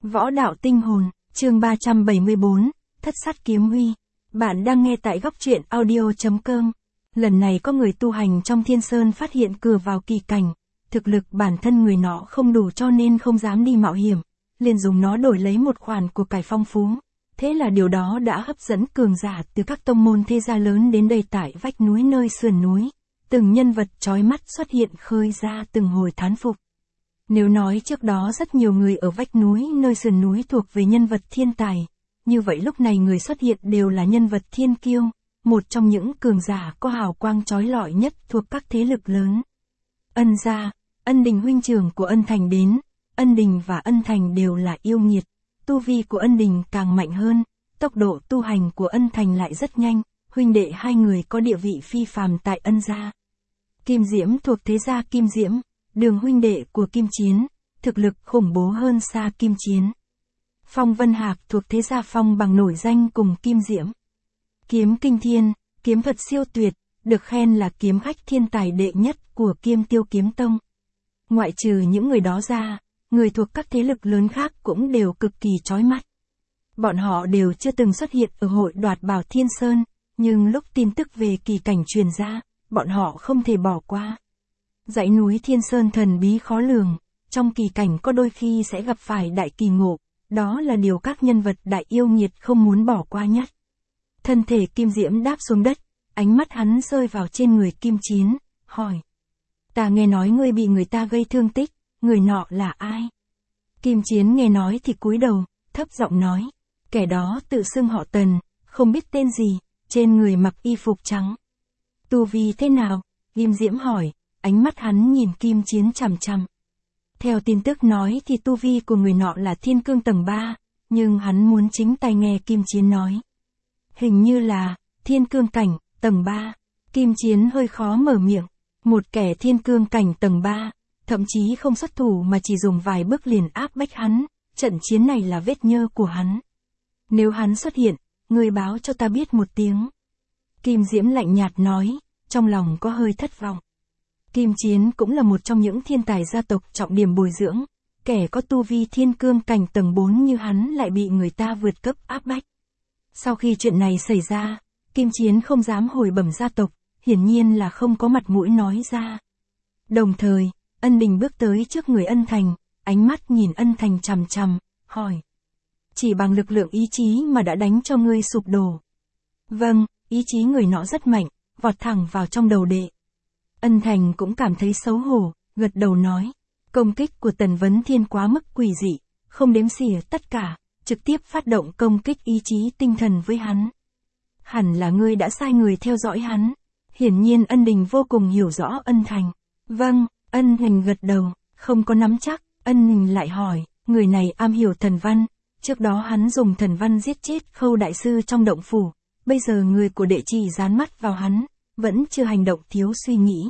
Võ đạo tinh hồn, chương 374, Thất sát kiếm huy. Bạn đang nghe tại góc truyện audio.com. Lần này có người tu hành trong Thiên Sơn phát hiện cửa vào kỳ cảnh. Thực lực bản thân người nọ không đủ cho nên không dám đi mạo hiểm. Liền dùng nó đổi lấy một khoản của cải phong phú. Thế là điều đó đã hấp dẫn cường giả từ các tông môn thế gia lớn đến đây tại vách núi nơi sườn núi. Từng nhân vật chói mắt xuất hiện khơi ra từng hồi thán phục. Nếu nói trước đó rất nhiều người ở vách núi nơi sườn núi thuộc về nhân vật thiên tài, như vậy lúc này người xuất hiện đều là nhân vật thiên kiêu, một trong những cường giả có hào quang chói lọi nhất thuộc các thế lực lớn. Ân gia, Ân Đình huynh trưởng của Ân Thành đến, Ân Đình và Ân Thành đều là yêu nghiệt, tu vi của Ân Đình càng mạnh hơn, tốc độ tu hành của Ân Thành lại rất nhanh, huynh đệ hai người có địa vị phi phàm tại Ân gia. Kim Diễm thuộc thế gia Kim Diễm, Đường huynh đệ của Kim Chiến, thực lực khủng bố hơn xa Kim Chiến. Phong Vân Hạc thuộc thế gia Phong bằng nổi danh cùng Kim Diễm. Kiếm Kinh Thiên, kiếm thuật siêu tuyệt, được khen là kiếm khách thiên tài đệ nhất của Kiêm Tiêu Kiếm Tông. Ngoại trừ những người đó ra, người thuộc các thế lực lớn khác cũng đều cực kỳ chói mắt. Bọn họ đều chưa từng xuất hiện ở hội đoạt bảo Thiên Sơn, nhưng lúc tin tức về kỳ cảnh truyền ra, bọn họ không thể bỏ qua. Dãy núi Thiên Sơn thần bí khó lường, trong kỳ cảnh có đôi khi sẽ gặp phải đại kỳ ngộ, đó là điều các nhân vật đại yêu nghiệt không muốn bỏ qua nhất. Thân thể Kim Diễm đáp xuống đất, ánh mắt hắn rơi vào trên người Kim Chiến, hỏi. Ta nghe nói ngươi bị người ta gây thương tích, người nọ là ai? Kim Chiến nghe nói thì cúi đầu, thấp giọng nói. Kẻ đó tự xưng họ Tần, không biết tên gì, trên người mặc y phục trắng. Tu vi thế nào? Kim Diễm hỏi. Ánh mắt hắn nhìn Kim Chiến chằm chằm. Theo tin tức nói thì tu vi của người nọ là thiên cương tầng 3, nhưng hắn muốn chính tay nghe Kim Chiến nói. Hình như là, thiên cương cảnh, tầng 3. Kim Chiến hơi khó mở miệng. Một kẻ thiên cương cảnh tầng 3, thậm chí không xuất thủ mà chỉ dùng vài bước liền áp bách hắn, trận chiến này là vết nhơ của hắn. Nếu hắn xuất hiện, ngươi báo cho ta biết một tiếng. Kim Diễm lạnh nhạt nói, trong lòng có hơi thất vọng. Kim Chiến cũng là một trong những thiên tài gia tộc trọng điểm bồi dưỡng, kẻ có tu vi thiên cương cảnh tầng 4 như hắn lại bị người ta vượt cấp áp bách. Sau khi chuyện này xảy ra, Kim Chiến không dám hồi bẩm gia tộc, hiển nhiên là không có mặt mũi nói ra. Đồng thời, Ân Đình bước tới trước người Ân Thành, ánh mắt nhìn Ân Thành chằm chằm, hỏi. Chỉ bằng lực lượng ý chí mà đã đánh cho ngươi sụp đổ. Vâng, ý chí người nọ rất mạnh, vọt thẳng vào trong đầu đệ. Ân Thành cũng cảm thấy xấu hổ, gật đầu nói. Công kích của Tần Vấn Thiên quá mức quỷ dị, không đếm xỉa tất cả, trực tiếp phát động công kích ý chí tinh thần với hắn. Hẳn là ngươi đã sai người theo dõi hắn. Hiển nhiên Ân Đình vô cùng hiểu rõ Ân Thành. Vâng, Ân Thành gật đầu, không có nắm chắc. Ân Đình lại hỏi, người này am hiểu thần văn. Trước đó hắn dùng thần văn giết chết Khâu đại sư trong động phủ. Bây giờ người của đệ chỉ dán mắt vào hắn. Vẫn chưa hành động thiếu suy nghĩ.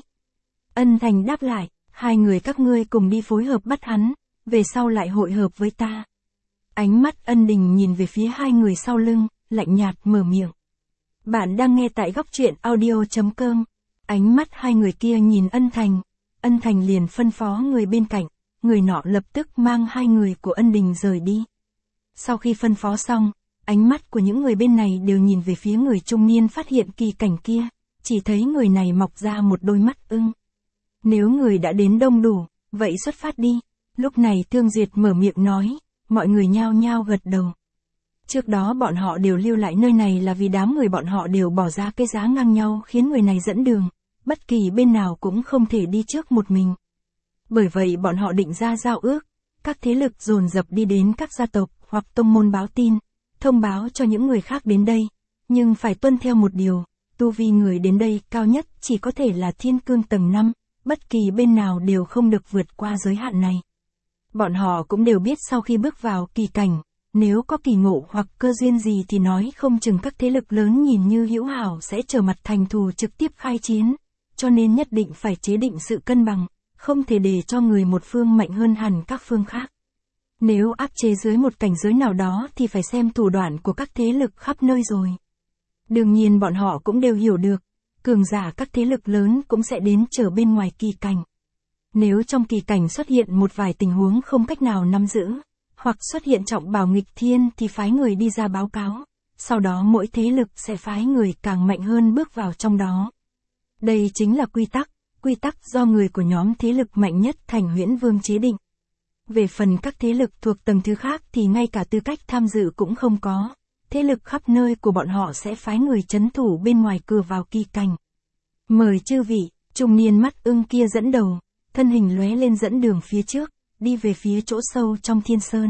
Ân Thành đáp lại, hai người các ngươi cùng đi phối hợp bắt hắn, về sau lại hội hợp với ta. Ánh mắt Ân Đình nhìn về phía hai người sau lưng, lạnh nhạt mở miệng. Bạn đang nghe tại góc truyện audio.com. Ánh mắt hai người kia nhìn Ân Thành liền phân phó người bên cạnh, người nọ lập tức mang hai người của Ân Đình rời đi. Sau khi phân phó xong, ánh mắt của những người bên này đều nhìn về phía người trung niên phát hiện kỳ cảnh kia. Chỉ thấy người này mọc ra một đôi mắt ưng. Nếu người đã đến đông đủ, vậy xuất phát đi. Lúc này Thương Duyệt mở miệng nói, mọi người nhao nhao gật đầu. Trước đó bọn họ đều lưu lại nơi này là vì đám người bọn họ đều bỏ ra cái giá ngang nhau khiến người này dẫn đường. Bất kỳ bên nào cũng không thể đi trước một mình. Bởi vậy bọn họ định ra giao ước. Các thế lực dồn dập đi đến các gia tộc hoặc tông môn báo tin, thông báo cho những người khác đến đây. Nhưng phải tuân theo một điều. Tu vi người đến đây cao nhất chỉ có thể là thiên cương tầng 5, bất kỳ bên nào đều không được vượt qua giới hạn này. Bọn họ cũng đều biết sau khi bước vào kỳ cảnh, nếu có kỳ ngộ hoặc cơ duyên gì thì nói không chừng các thế lực lớn nhìn như hữu hảo sẽ trở mặt thành thù trực tiếp khai chiến, cho nên nhất định phải chế định sự cân bằng, không thể để cho người một phương mạnh hơn hẳn các phương khác. Nếu áp chế dưới một cảnh giới nào đó thì phải xem thủ đoạn của các thế lực khắp nơi rồi. Đương nhiên bọn họ cũng đều hiểu được, cường giả các thế lực lớn cũng sẽ đến chờ bên ngoài kỳ cảnh. Nếu trong kỳ cảnh xuất hiện một vài tình huống không cách nào nắm giữ, hoặc xuất hiện trọng bảo nghịch thiên thì phái người đi ra báo cáo, sau đó mỗi thế lực sẽ phái người càng mạnh hơn bước vào trong đó. Đây chính là quy tắc do người của nhóm thế lực mạnh nhất Thành Huyễn Vương chế định. Về phần các thế lực thuộc tầng thứ khác thì ngay cả tư cách tham dự cũng không có, thế lực khắp nơi của bọn họ sẽ phái người trấn thủ bên ngoài cửa vào kỳ cảnh. Mời chư vị, trung niên mắt ưng kia dẫn đầu, thân hình lóe lên dẫn đường phía trước, đi về phía chỗ sâu trong thiên sơn.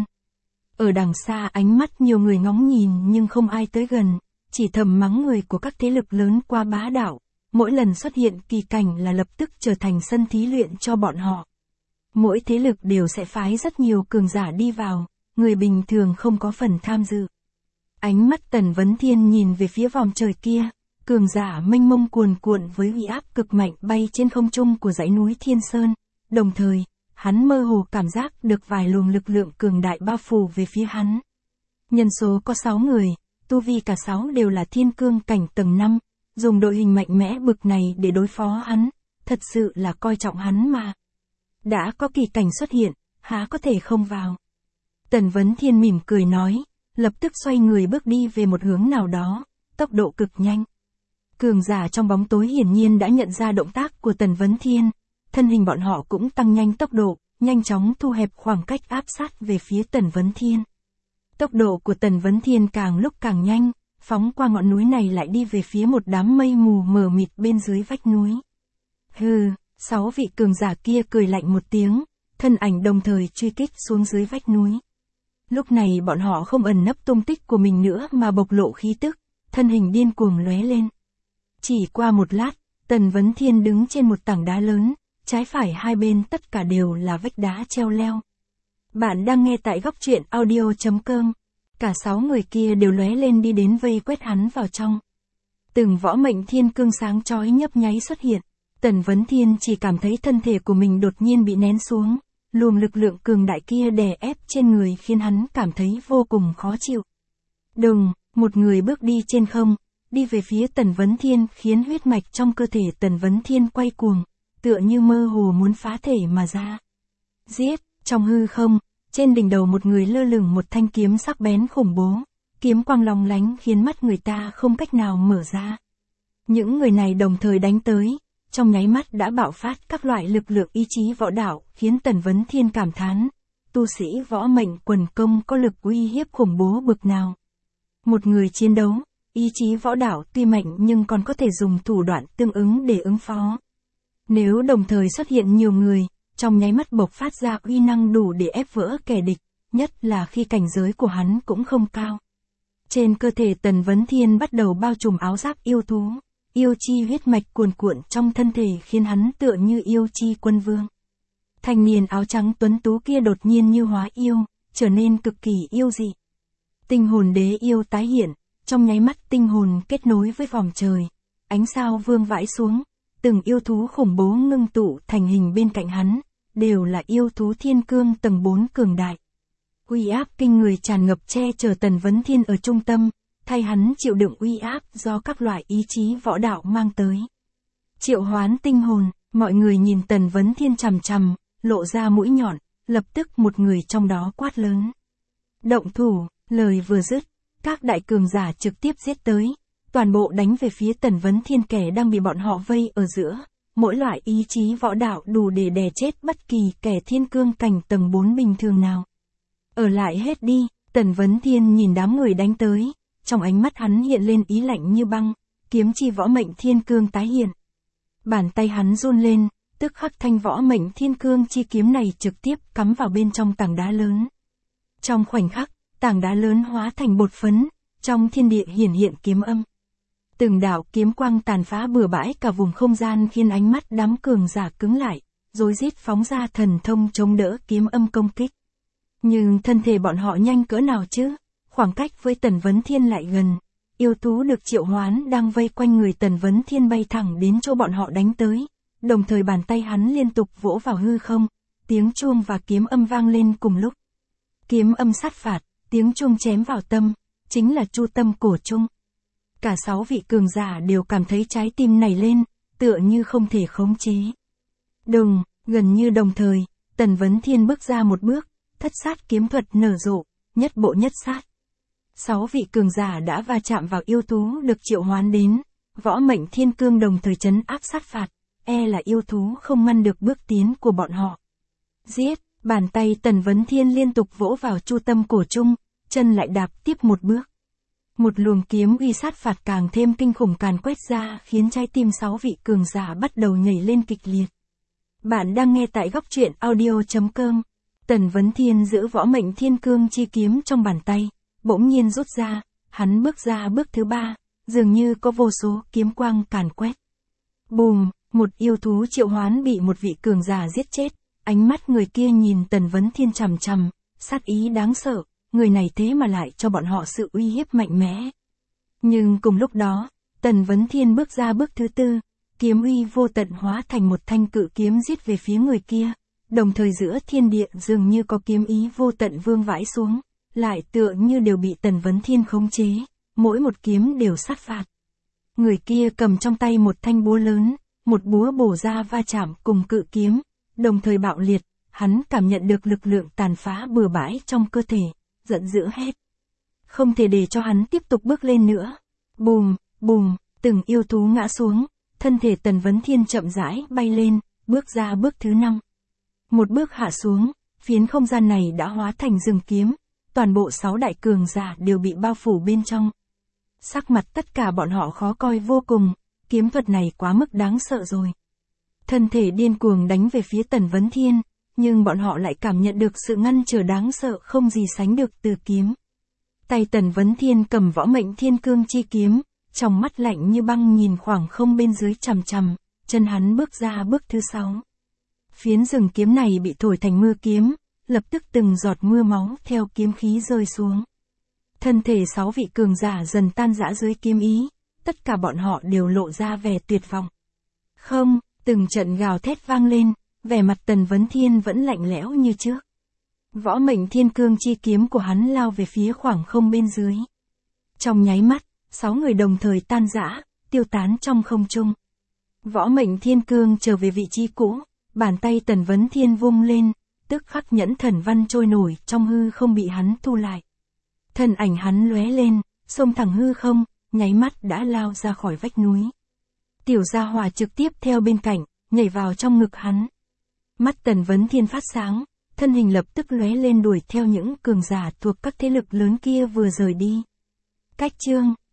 Ở đằng xa ánh mắt nhiều người ngóng nhìn nhưng không ai tới gần, chỉ thầm mắng người của các thế lực lớn qua bá đạo, mỗi lần xuất hiện kỳ cảnh là lập tức trở thành sân thí luyện cho bọn họ. Mỗi thế lực đều sẽ phái rất nhiều cường giả đi vào, người bình thường không có phần tham dự. Ánh mắt Tần Vấn Thiên nhìn về phía vòm trời kia, cường giả mênh mông cuồn cuộn với uy áp cực mạnh bay trên không trung của dãy núi Thiên Sơn, đồng thời, hắn mơ hồ cảm giác được vài luồng lực lượng cường đại bao phủ về phía hắn. Nhân số có 6 người, tu vi cả 6 đều là thiên cương cảnh tầng 5, dùng đội hình mạnh mẽ bực này để đối phó hắn, thật sự là coi trọng hắn mà. Đã có kỳ cảnh xuất hiện, há có thể không vào. Tần Vấn Thiên mỉm cười nói, lập tức xoay người bước đi về một hướng nào đó, tốc độ cực nhanh. Cường giả trong bóng tối hiển nhiên đã nhận ra động tác của Tần Vấn Thiên, thân hình bọn họ cũng tăng nhanh tốc độ, nhanh chóng thu hẹp khoảng cách áp sát về phía Tần Vấn Thiên. Tốc độ của Tần Vấn Thiên càng lúc càng nhanh, phóng qua ngọn núi này lại đi về phía một đám mây mù mờ mịt bên dưới vách núi. Hừ, 6 vị cường giả kia cười lạnh một tiếng, thân ảnh đồng thời truy kích xuống dưới vách núi. Lúc này bọn họ không ẩn nấp tung tích của mình nữa mà bộc lộ khí tức, thân hình điên cuồng lóe lên. Chỉ qua một lát, Tần Vấn Thiên đứng trên một tảng đá lớn, trái phải hai bên tất cả đều là vách đá treo leo. Bạn đang nghe tại góc truyện audio.com. Cả 6 người kia đều lóe lên đi đến vây quét hắn vào trong. Từng võ mệnh thiên cương sáng chói nhấp nháy xuất hiện. Tần Vấn Thiên chỉ cảm thấy thân thể của mình đột nhiên bị nén xuống, luồng lực lượng cường đại kia đè ép trên người khiến hắn cảm thấy vô cùng khó chịu. Đùng, một người bước đi trên không, đi về phía Tần Vấn Thiên khiến huyết mạch trong cơ thể Tần Vấn Thiên quay cuồng, tựa như mơ hồ muốn phá thể mà ra. Giết, trong hư không, trên đỉnh đầu một người lơ lửng một thanh kiếm sắc bén khủng bố, kiếm quang long lánh khiến mắt người ta không cách nào mở ra. Những người này đồng thời đánh tới, trong nháy mắt đã bạo phát các loại lực lượng ý chí võ đạo, khiến Tần Vấn Thiên cảm thán, tu sĩ võ mệnh quần công có lực uy hiếp khủng bố bực nào. Một người chiến đấu, ý chí võ đạo tuy mạnh nhưng còn có thể dùng thủ đoạn tương ứng để ứng phó. Nếu đồng thời xuất hiện nhiều người, trong nháy mắt bộc phát ra uy năng đủ để ép vỡ kẻ địch, nhất là khi cảnh giới của hắn cũng không cao. Trên cơ thể Tần Vấn Thiên bắt đầu bao trùm áo giáp yêu thú, yêu chi huyết mạch cuồn cuộn trong thân thể khiến hắn tựa như yêu chi quân vương. Thanh niên áo trắng tuấn tú kia đột nhiên như hóa yêu, trở nên cực kỳ yêu dị. Tinh hồn đế yêu tái hiện, trong nháy mắt tinh hồn kết nối với vòm trời, ánh sao vương vãi xuống, từng yêu thú khủng bố ngưng tụ thành hình bên cạnh hắn, đều là yêu thú thiên cương tầng 4 cường đại. Uy áp kinh người tràn ngập che chở Tần Vấn Thiên ở trung tâm, thay hắn chịu đựng uy áp do các loại ý chí võ đạo mang tới. Triệu hoán tinh hồn, mọi người nhìn Tần Vấn Thiên chằm chằm, lộ ra mũi nhọn, lập tức một người trong đó quát lớn. Động thủ, lời vừa dứt, các đại cường giả trực tiếp giết tới, toàn bộ đánh về phía Tần Vấn Thiên kẻ đang bị bọn họ vây ở giữa, mỗi loại ý chí võ đạo đủ để đè chết bất kỳ kẻ thiên cương cảnh tầng 4 bình thường nào. Ở lại hết đi, Tần Vấn Thiên nhìn đám người đánh tới, trong ánh mắt hắn hiện lên ý lạnh như băng, kiếm chi võ mệnh thiên cương tái hiện. Bàn tay hắn run lên, tức khắc thanh võ mệnh thiên cương chi kiếm này trực tiếp cắm vào bên trong tảng đá lớn. Trong khoảnh khắc, tảng đá lớn hóa thành bột phấn, trong thiên địa hiển hiện kiếm âm. Từng đạo kiếm quang tàn phá bừa bãi cả vùng không gian khiến ánh mắt đám cường giả cứng lại, rối rít phóng ra thần thông chống đỡ kiếm âm công kích. Nhưng thân thể bọn họ nhanh cỡ nào chứ? Khoảng cách với Tần Vấn Thiên lại gần, yêu thú được triệu hoán đang vây quanh người Tần Vấn Thiên bay thẳng đến chỗ bọn họ đánh tới, đồng thời bàn tay hắn liên tục vỗ vào hư không, tiếng chuông và kiếm âm vang lên cùng lúc. Kiếm âm sát phạt, tiếng chuông chém vào tâm, chính là chu tâm cổ trung. Cả 6 vị cường giả đều cảm thấy trái tim nảy lên, tựa như không thể khống chế. Đùng, gần như đồng thời, Tần Vấn Thiên bước ra một bước, thất sát kiếm thuật nở rộ, nhất bộ nhất sát. 6 vị cường giả đã va chạm vào yêu thú được triệu hoán đến, võ mệnh thiên cương đồng thời trấn áp sát phạt, là yêu thú không ngăn được bước tiến của bọn họ. Giết, bàn tay Tần Vấn Thiên liên tục vỗ vào chu tâm cổ trung, chân lại đạp tiếp một bước. Một luồng kiếm uy sát phạt càng thêm kinh khủng càn quét ra khiến trái tim 6 vị cường giả bắt đầu nhảy lên kịch liệt. Bạn đang nghe tại góc truyện audio.com. Tần Vấn Thiên giữ võ mệnh thiên cương chi kiếm trong bàn tay, bỗng nhiên rút ra, hắn bước ra bước thứ 3, dường như có vô số kiếm quang càn quét. Bùm, một yêu thú triệu hoán bị một vị cường giả giết chết, ánh mắt người kia nhìn Tần Vấn Thiên chằm chằm, sát ý đáng sợ, người này thế mà lại cho bọn họ sự uy hiếp mạnh mẽ. Nhưng cùng lúc đó, Tần Vấn Thiên bước ra bước thứ 4, kiếm uy vô tận hóa thành một thanh cự kiếm giết về phía người kia, đồng thời giữa thiên địa dường như có kiếm ý vô tận vương vãi xuống, lại tựa như đều bị Tần Vấn Thiên khống chế, mỗi một kiếm đều sát phạt. Người kia cầm trong tay một thanh búa lớn, một búa bổ ra va chạm cùng cự kiếm, đồng thời bạo liệt, hắn cảm nhận được lực lượng tàn phá bừa bãi trong cơ thể, giận dữ hét. Không thể để cho hắn tiếp tục bước lên nữa. Bùm, bùm, từng yêu thú ngã xuống, thân thể Tần Vấn Thiên chậm rãi bay lên, bước ra bước thứ 5. Một bước hạ xuống, phiến không gian này đã hóa thành rừng kiếm, toàn bộ 6 đại cường giả đều bị bao phủ bên trong. Sắc mặt tất cả bọn họ khó coi vô cùng, kiếm thuật này quá mức đáng sợ rồi. Thân thể điên cuồng đánh về phía Tần Vấn Thiên, nhưng bọn họ lại cảm nhận được sự ngăn trở đáng sợ không gì sánh được từ kiếm. Tay Tần Vấn Thiên cầm võ mệnh thiên cương chi kiếm, trong mắt lạnh như băng nhìn khoảng không bên dưới chằm chằm, chân hắn bước ra bước thứ 6. Phiến rừng kiếm này bị thổi thành mưa kiếm, lập tức từng giọt mưa máu theo kiếm khí rơi xuống. Thân thể 6 vị cường giả dần tan rã dưới kiếm ý, tất cả bọn họ đều lộ ra vẻ tuyệt vọng. Không, từng trận gào thét vang lên, vẻ mặt Tần Vấn Thiên vẫn lạnh lẽo như trước. Võ mệnh thiên cương chi kiếm của hắn lao về phía khoảng không bên dưới. Trong nháy mắt, 6 người đồng thời tan rã, tiêu tán trong không trung. Võ mệnh thiên cương trở về vị trí cũ, bàn tay Tần Vấn Thiên vung lên, tức khắc nhẫn thần văn trôi nổi trong hư không bị hắn thu lại. Thân ảnh hắn lóe lên, xông thẳng hư không, nháy mắt đã lao ra khỏi vách núi. Tiểu Gia Hỏa trực tiếp theo bên cạnh, nhảy vào trong ngực hắn. Mắt Tần Vấn Thiên phát sáng, thân hình lập tức lóe lên đuổi theo những cường giả thuộc các thế lực lớn kia vừa rời đi. Cách chương